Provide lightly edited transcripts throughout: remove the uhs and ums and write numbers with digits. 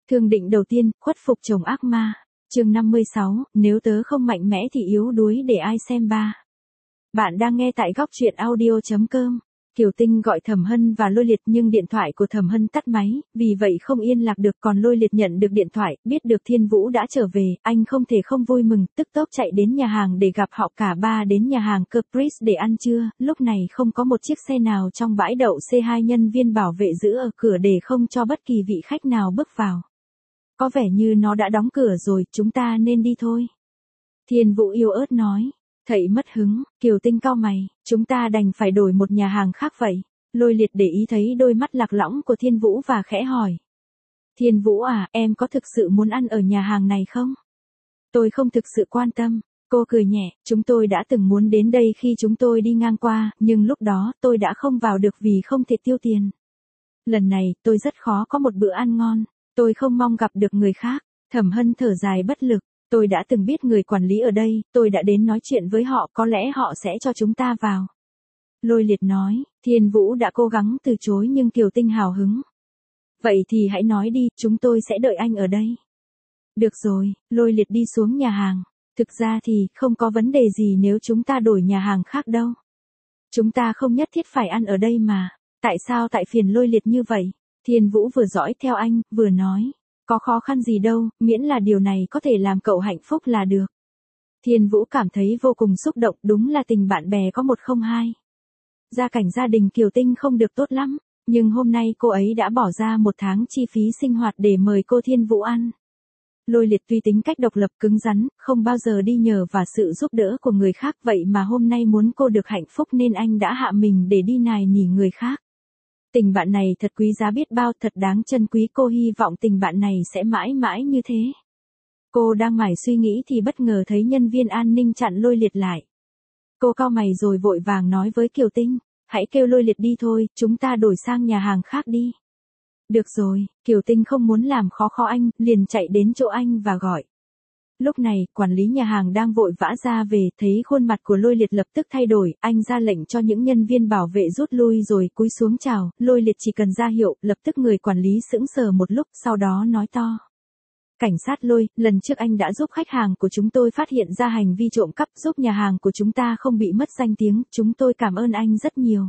Thương định đầu tiên, khuất phục chồng ác ma. Chương 56, nếu tớ không mạnh mẽ thì yếu đuối để ai xem ba. Bạn đang nghe tại góc truyện audio.com. Kiều Tinh gọi Thẩm Hân và Lôi Liệt nhưng điện thoại của Thẩm Hân tắt máy, vì vậy không yên lạc được, còn Lôi Liệt nhận được điện thoại, biết được Thiên Vũ đã trở về, anh không thể không vui mừng, tức tốc chạy đến nhà hàng để gặp họ. Cả ba đến nhà hàng Caprice để ăn trưa, lúc này không có một chiếc xe nào trong bãi đậu C2, nhân viên bảo vệ giữ ở cửa để không cho bất kỳ vị khách nào bước vào. Có vẻ như nó đã đóng cửa rồi, chúng ta nên đi thôi. Thiên Vũ yếu ớt nói. Thầy mất hứng, Kiều Tinh cau mày, chúng ta đành phải đổi một nhà hàng khác vậy. Lôi Liệt để ý thấy đôi mắt lạc lõng của Thiên Vũ và khẽ hỏi. Thiên Vũ à, em có thực sự muốn ăn ở nhà hàng này không? Tôi không thực sự quan tâm. Cô cười nhẹ, chúng tôi đã từng muốn đến đây khi chúng tôi đi ngang qua, nhưng lúc đó tôi đã không vào được vì không thể tiêu tiền. Lần này, tôi rất khó có một bữa ăn ngon. Tôi không mong gặp được người khác. Thẩm Hân thở dài bất lực. Tôi đã từng biết người quản lý ở đây, tôi đã đến nói chuyện với họ, có lẽ họ sẽ cho chúng ta vào. Lôi Liệt nói, Thiên Vũ đã cố gắng từ chối nhưng Kiều Tinh hào hứng. Vậy thì hãy nói đi, chúng tôi sẽ đợi anh ở đây. Được rồi, Lôi Liệt đi xuống nhà hàng. Thực ra thì, không có vấn đề gì nếu chúng ta đổi nhà hàng khác đâu. Chúng ta không nhất thiết phải ăn ở đây mà. Tại sao tại phiền Lôi Liệt như vậy? Thiên Vũ vừa dõi theo anh, vừa nói. Có khó khăn gì đâu, miễn là điều này có thể làm cậu hạnh phúc là được. Thiên Vũ cảm thấy vô cùng xúc động, đúng là tình bạn bè có một không hai. Gia cảnh gia đình Kiều Tinh không được tốt lắm, nhưng hôm nay cô ấy đã bỏ ra một tháng chi phí sinh hoạt để mời cô Thiên Vũ ăn. Lôi Liệt tuy tính cách độc lập cứng rắn, không bao giờ đi nhờ và sự giúp đỡ của người khác, vậy mà hôm nay muốn cô được hạnh phúc nên anh đã hạ mình để đi nài nỉ người khác. Tình bạn này thật quý giá biết bao, thật đáng trân quý, cô hy vọng tình bạn này sẽ mãi mãi như thế. Cô đang mải suy nghĩ thì bất ngờ thấy nhân viên an ninh chặn Lôi Liệt lại. Cô cau mày rồi vội vàng nói với Kiều Tinh, hãy kêu Lôi Liệt đi thôi, chúng ta đổi sang nhà hàng khác đi. Được rồi, Kiều Tinh không muốn làm khó anh, liền chạy đến chỗ anh và gọi. Lúc này, quản lý nhà hàng đang vội vã ra về, thấy khuôn mặt của Lôi Liệt lập tức thay đổi, anh ra lệnh cho những nhân viên bảo vệ rút lui rồi cúi xuống chào, Lôi Liệt chỉ cần ra hiệu, lập tức người quản lý sững sờ một lúc, sau đó nói to. Cảnh sát Lôi, lần trước anh đã giúp khách hàng của chúng tôi phát hiện ra hành vi trộm cắp, giúp nhà hàng của chúng ta không bị mất danh tiếng, chúng tôi cảm ơn anh rất nhiều.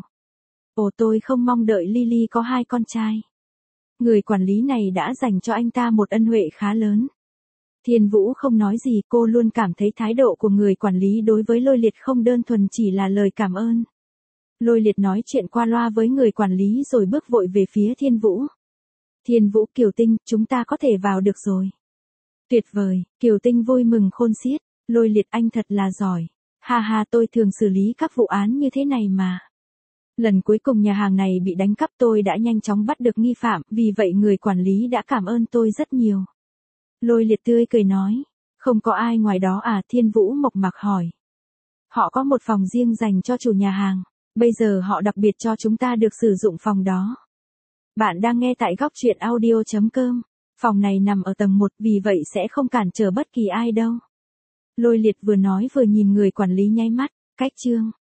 Ồ, tôi không mong đợi Lily có 2 con trai. Người quản lý này đã dành cho anh ta một ân huệ khá lớn. Thiên Vũ không nói gì, cô luôn cảm thấy thái độ của người quản lý đối với Lôi Liệt không đơn thuần chỉ là lời cảm ơn. Lôi Liệt nói chuyện qua loa với người quản lý rồi bước vội về phía Thiên Vũ. Thiên Vũ, Kiều Tinh, chúng ta có thể vào được rồi. Tuyệt vời, Kiều Tinh vui mừng khôn xiết. Lôi Liệt, anh thật là giỏi. Ha ha, tôi thường xử lý các vụ án như thế này mà. Lần cuối cùng nhà hàng này bị đánh cắp tôi đã nhanh chóng bắt được nghi phạm, vì vậy người quản lý đã cảm ơn tôi rất nhiều. Lôi Liệt tươi cười nói, không có ai ngoài đó à? Thiên Vũ mộc mạc hỏi. Họ có một phòng riêng dành cho chủ nhà hàng, bây giờ họ đặc biệt cho chúng ta được sử dụng phòng đó. Bạn đang nghe tại góc truyện audio.com, phòng này nằm ở tầng 1 vì vậy sẽ không cản trở bất kỳ ai đâu. Lôi Liệt vừa nói vừa nhìn người quản lý nháy mắt, cách chương.